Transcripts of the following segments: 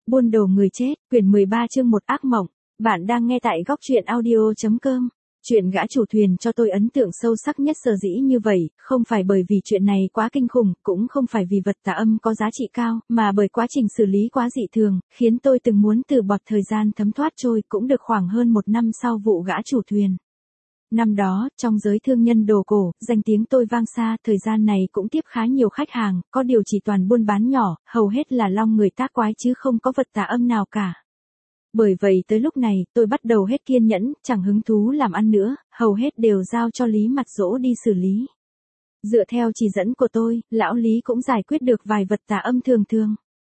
Buôn đồ người chết, quyển 13 chương 1 ác mộng. Bạn đang nghe tại góc truyện audio.com. Chuyện gã chủ thuyền cho tôi ấn tượng sâu sắc nhất sở dĩ như vậy, không phải bởi vì chuyện này quá kinh khủng, cũng không phải vì vật tà âm có giá trị cao, mà bởi quá trình xử lý quá dị thường, khiến tôi từng muốn từ bọt thời gian thấm thoát trôi cũng được khoảng hơn 1 năm sau vụ gã chủ thuyền. Năm đó, trong giới thương nhân đồ cổ, danh tiếng tôi vang xa, thời gian này cũng tiếp khá nhiều khách hàng, có điều chỉ toàn buôn bán nhỏ, hầu hết là long người tác quái chứ không có vật tà âm nào cả. Bởi vậy tới lúc này, tôi bắt đầu hết kiên nhẫn, chẳng hứng thú làm ăn nữa, hầu hết đều giao cho Lý Mặt Dỗ đi xử lý. Dựa theo chỉ dẫn của tôi, lão Lý cũng giải quyết được vài vật tà âm thường thường.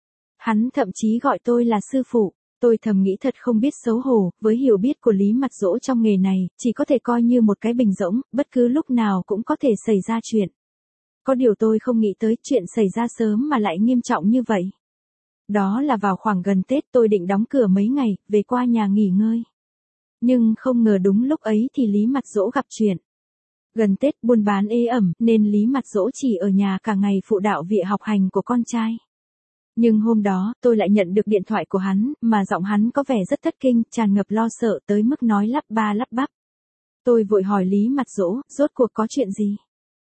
Hắn thậm chí gọi tôi là sư phụ. Tôi thầm nghĩ thật không biết xấu hổ, với hiểu biết của Lý Mặt Dỗ trong nghề này, chỉ có thể coi như một cái bình rỗng, bất cứ lúc nào cũng có thể xảy ra chuyện. Có điều tôi không nghĩ tới chuyện xảy ra sớm mà lại nghiêm trọng như vậy. Đó là vào khoảng gần Tết tôi định đóng cửa mấy ngày, về qua nhà nghỉ ngơi. Nhưng không ngờ đúng lúc ấy thì Lý Mặt Dỗ gặp chuyện. Gần Tết buôn bán ê ẩm nên Lý Mặt Dỗ chỉ ở nhà cả ngày phụ đạo việc học hành của con trai. Nhưng hôm đó, tôi lại nhận được điện thoại của hắn, mà giọng hắn có vẻ rất thất kinh, tràn ngập lo sợ tới mức nói lắp ba lắp bắp. Tôi vội hỏi Lý Mặt Dỗ, rốt cuộc có chuyện gì?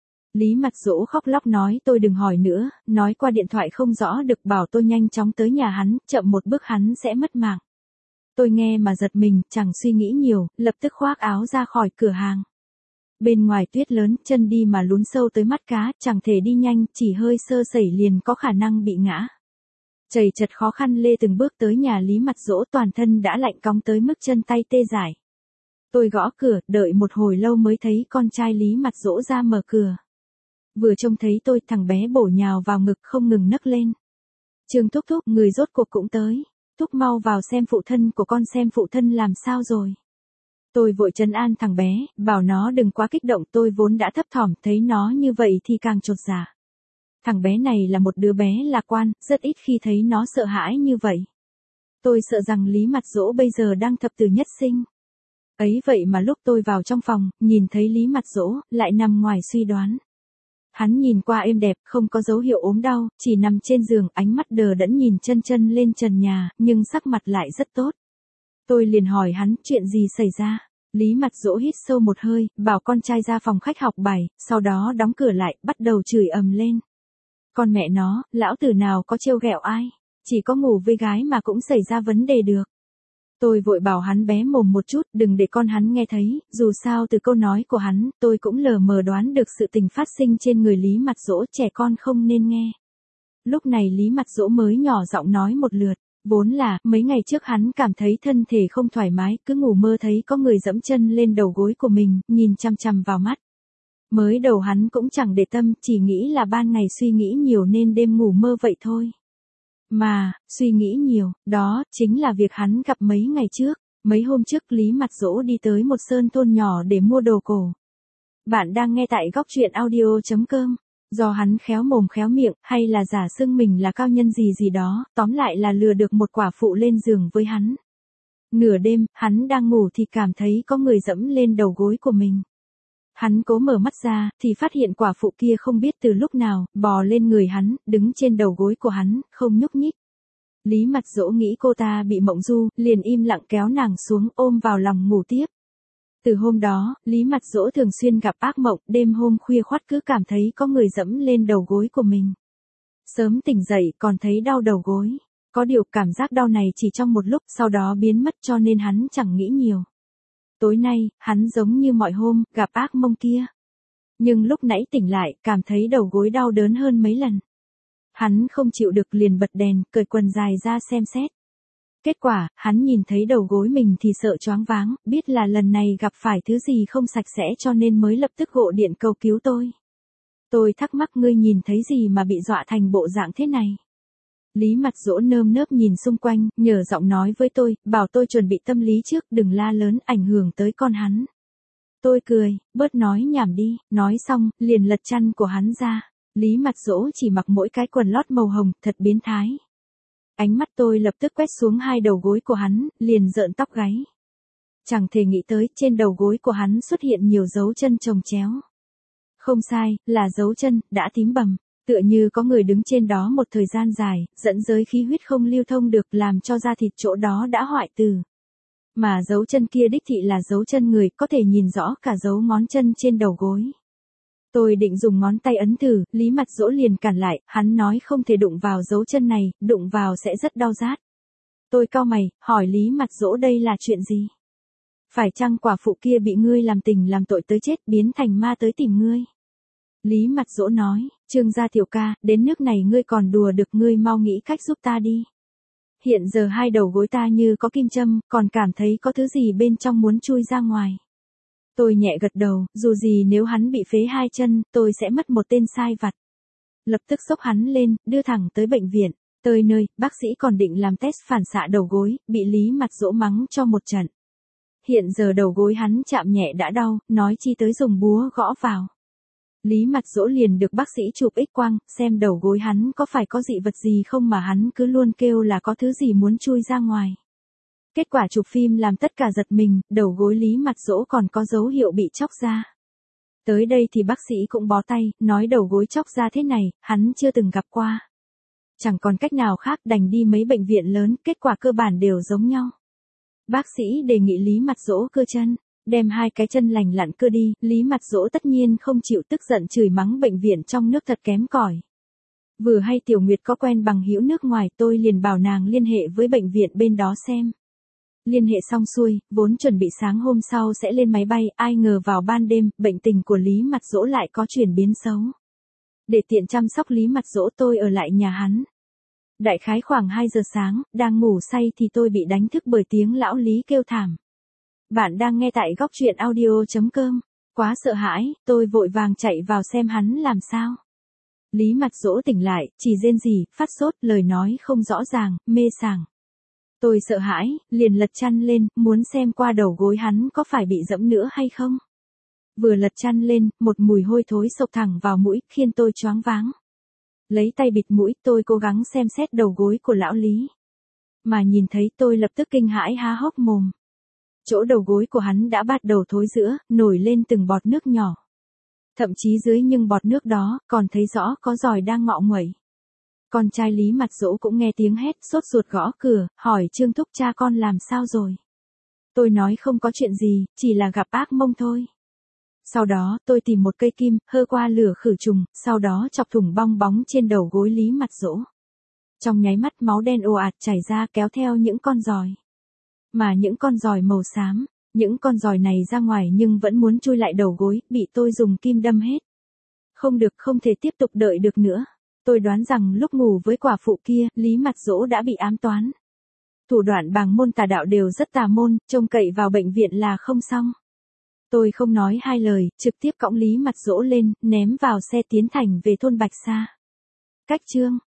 Lý Mặt Dỗ khóc lóc nói tôi đừng hỏi nữa, nói qua điện thoại không rõ được bảo tôi nhanh chóng tới nhà hắn, chậm một bước hắn sẽ mất mạng. Tôi nghe mà giật mình, chẳng suy nghĩ nhiều, lập tức khoác áo ra khỏi cửa hàng. Bên ngoài tuyết lớn, chân đi mà lún sâu tới mắt cá, chẳng thể đi nhanh, chỉ hơi sơ sẩy liền có khả năng bị ngã. Chầy chật khó khăn lê từng bước tới nhà Lý Mặt Dỗ, toàn thân đã lạnh cóng tới mức chân tay tê dại. Tôi gõ cửa, đợi một hồi lâu mới thấy con trai Lý Mặt Dỗ ra mở cửa. Vừa trông thấy tôi, thằng bé bổ nhào vào ngực không ngừng nấc lên. Trương thúc thúc, người rốt cuộc cũng tới. Thúc mau vào xem phụ thân của con xem phụ thân làm sao rồi. Tôi vội trấn an thằng bé, bảo nó đừng quá kích động, tôi vốn đã thấp thỏm, thấy nó như vậy thì càng chột dạ. Thằng bé này là một đứa bé lạc quan, rất ít khi thấy nó sợ hãi như vậy. Tôi sợ rằng Lý Mặt Dỗ bây giờ đang thập tử nhất sinh. Ấy vậy mà lúc tôi vào trong phòng, nhìn thấy Lý Mặt Dỗ, lại nằm ngoài suy đoán. Hắn nhìn qua êm đẹp, không có dấu hiệu ốm đau, chỉ nằm trên giường, ánh mắt đờ đẫn nhìn chân lên trần nhà, nhưng sắc mặt lại rất tốt. Tôi liền hỏi hắn, chuyện gì xảy ra? Lý Mặt Dỗ hít sâu một hơi, bảo con trai ra phòng khách học bài, sau đó đóng cửa lại, bắt đầu chửi ầm lên. Con mẹ nó, lão tử nào có trêu ghẹo ai, chỉ có ngủ với gái mà cũng xảy ra vấn đề được. Tôi vội bảo hắn bé mồm một chút, đừng để con hắn nghe thấy, dù sao từ câu nói của hắn, tôi cũng lờ mờ đoán được sự tình phát sinh trên người Lý Mặt Dỗ, trẻ con không nên nghe. Lúc này Lý Mặt Dỗ mới nhỏ giọng nói một lượt, vốn là, mấy ngày trước hắn cảm thấy thân thể không thoải mái, cứ ngủ mơ thấy có người dẫm chân lên đầu gối của mình, nhìn chằm chằm vào mắt. Mới đầu hắn cũng chẳng để tâm, chỉ nghĩ là ban ngày suy nghĩ nhiều nên đêm ngủ mơ vậy thôi. Mà, suy nghĩ nhiều, đó, chính là việc hắn gặp mấy ngày trước. Mấy hôm trước Lý Mặt Dỗ đi tới một sơn thôn nhỏ để mua đồ cổ. Bạn đang nghe tại góc truyện audio.com. Do hắn khéo mồm khéo miệng, hay là giả xưng mình là cao nhân gì đó, tóm lại là lừa được một quả phụ lên giường với hắn. Nửa đêm, hắn đang ngủ thì cảm thấy có người dẫm lên đầu gối của mình. Hắn cố mở mắt ra, thì phát hiện quả phụ kia không biết từ lúc nào, bò lên người hắn, đứng trên đầu gối của hắn, không nhúc nhích. Lý Mặt Dỗ nghĩ cô ta bị mộng du, liền im lặng kéo nàng xuống ôm vào lòng ngủ tiếp. Từ hôm đó, Lý Mặt Dỗ thường xuyên gặp ác mộng, đêm hôm khuya khoắt cứ cảm thấy có người dẫm lên đầu gối của mình. Sớm tỉnh dậy còn thấy đau đầu gối. Có điều cảm giác đau này chỉ trong một lúc, sau đó biến mất cho nên hắn chẳng nghĩ nhiều. Tối nay, hắn giống như mọi hôm, gặp ác mộng kia. Nhưng lúc nãy tỉnh lại, cảm thấy đầu gối đau đớn hơn mấy lần. Hắn không chịu được liền bật đèn, cởi quần dài ra xem xét. Kết quả, hắn nhìn thấy đầu gối mình thì sợ choáng váng, biết là lần này gặp phải thứ gì không sạch sẽ cho nên mới lập tức gọi điện cầu cứu tôi. Tôi thắc mắc ngươi nhìn thấy gì mà bị dọa thành bộ dạng thế này. Lý Mặt Dỗ nơm nớp nhìn xung quanh, nhờ giọng nói với tôi, bảo tôi chuẩn bị tâm lý trước, đừng la lớn ảnh hưởng tới con hắn. Tôi cười, bớt nói nhảm đi, nói xong, liền lật chăn của hắn ra. Lý Mặt Dỗ chỉ mặc mỗi cái quần lót màu hồng, thật biến thái. Ánh mắt tôi lập tức quét xuống hai đầu gối của hắn, liền rợn tóc gáy. Chẳng thể nghĩ tới, trên đầu gối của hắn xuất hiện nhiều dấu chân chồng chéo. Không sai, là dấu chân, đã tím bầm. Tựa như có người đứng trên đó một thời gian dài, dẫn giới khí huyết không lưu thông được làm cho da thịt chỗ đó đã hoại tử. Mà dấu chân kia đích thị là dấu chân người, có thể nhìn rõ cả dấu ngón chân trên đầu gối. Tôi định dùng ngón tay ấn thử, Lý Mặt Dỗ liền cản lại, hắn nói không thể đụng vào dấu chân này, đụng vào sẽ rất đau rát. Tôi cau mày, hỏi Lý Mặt Dỗ đây là chuyện gì? Phải chăng quả phụ kia bị ngươi làm tình làm tội tới chết biến thành ma tới tìm ngươi? Lý Mặt Dỗ nói, Trương gia tiểu ca, đến nước này ngươi còn đùa được, ngươi mau nghĩ cách giúp ta đi. Hiện giờ hai đầu gối ta như có kim châm, còn cảm thấy có thứ gì bên trong muốn chui ra ngoài. Tôi nhẹ gật đầu, dù gì nếu hắn bị phế hai chân, tôi sẽ mất một tên sai vặt. Lập tức xốc hắn lên, đưa thẳng tới bệnh viện. Tới nơi, bác sĩ còn định làm test phản xạ đầu gối, bị Lý Mặt Dỗ mắng cho một trận. Hiện giờ đầu gối hắn chạm nhẹ đã đau, nói chi tới dùng búa gõ vào. Lý Mặt Dỗ liền được bác sĩ chụp X-quang, xem đầu gối hắn có phải có dị vật gì không mà hắn cứ luôn kêu là có thứ gì muốn chui ra ngoài. Kết quả chụp phim làm tất cả giật mình, đầu gối Lý Mặt Dỗ còn có dấu hiệu bị chóc ra. Tới đây thì bác sĩ cũng bó tay, nói đầu gối chóc ra thế này, hắn chưa từng gặp qua. Chẳng còn cách nào khác, đành đi mấy bệnh viện lớn, kết quả cơ bản đều giống nhau. Bác sĩ đề nghị Lý Mặt Dỗ cưa chân, đem hai cái chân lành lặn cưa đi, Lý Mặt Dỗ tất nhiên không chịu, tức giận chửi mắng bệnh viện trong nước thật kém cỏi. Vừa hay Tiểu Nguyệt có quen bằng hữu nước ngoài, tôi liền bảo nàng liên hệ với bệnh viện bên đó xem. Liên hệ xong xuôi, vốn chuẩn bị sáng hôm sau sẽ lên máy bay, ai ngờ vào ban đêm, bệnh tình của Lý Mặt Dỗ lại có chuyển biến xấu. Để tiện chăm sóc Lý Mặt Dỗ tôi ở lại nhà hắn. Đại khái khoảng 2 giờ sáng, đang ngủ say thì tôi bị đánh thức bởi tiếng lão Lý kêu thảm. Bạn đang nghe tại góc truyện audio.com. Quá sợ hãi, tôi vội vàng chạy vào xem hắn làm sao. Lý Mặt Dỗ tỉnh lại, chỉ rên rỉ, phát sốt, lời nói không rõ ràng, mê sảng. Tôi sợ hãi, liền lật chăn lên, muốn xem qua đầu gối hắn có phải bị dẫm nữa hay không. Vừa lật chăn lên, một mùi hôi thối xộc thẳng vào mũi, khiến tôi choáng váng. Lấy tay bịt mũi, tôi cố gắng xem xét đầu gối của lão Lý. Mà nhìn thấy tôi lập tức kinh hãi há hốc mồm. Chỗ đầu gối của hắn đã bắt đầu thối rữa, nổi lên từng bọt nước nhỏ. Thậm chí dưới những bọt nước đó, còn thấy rõ có giòi đang ngọ nguậy. Con trai Lý Mặt Dỗ cũng nghe tiếng hét, sốt ruột gõ cửa, hỏi Trương thúc cha con làm sao rồi. Tôi nói không có chuyện gì, chỉ là gặp ác mông thôi. Sau đó, tôi tìm một cây kim, hơ qua lửa khử trùng, sau đó chọc thủng bong bóng trên đầu gối Lý Mặt Dỗ. Trong nháy mắt máu đen ồ ạt chảy ra kéo theo những con giòi. Mà những con giòi màu xám, những con giòi này ra ngoài nhưng vẫn muốn chui lại đầu gối, bị tôi dùng kim đâm hết. Không được, không thể tiếp tục đợi được nữa. Tôi đoán rằng lúc ngủ với quả phụ kia, Lý Mặt Dỗ đã bị ám toán. Thủ đoạn bàng môn tà đạo đều rất tà môn, trông cậy vào bệnh viện là không xong. Tôi không nói hai lời, trực tiếp cõng Lý Mặt Dỗ lên, ném vào xe tiến thành về thôn Bạch Sa. Cách chương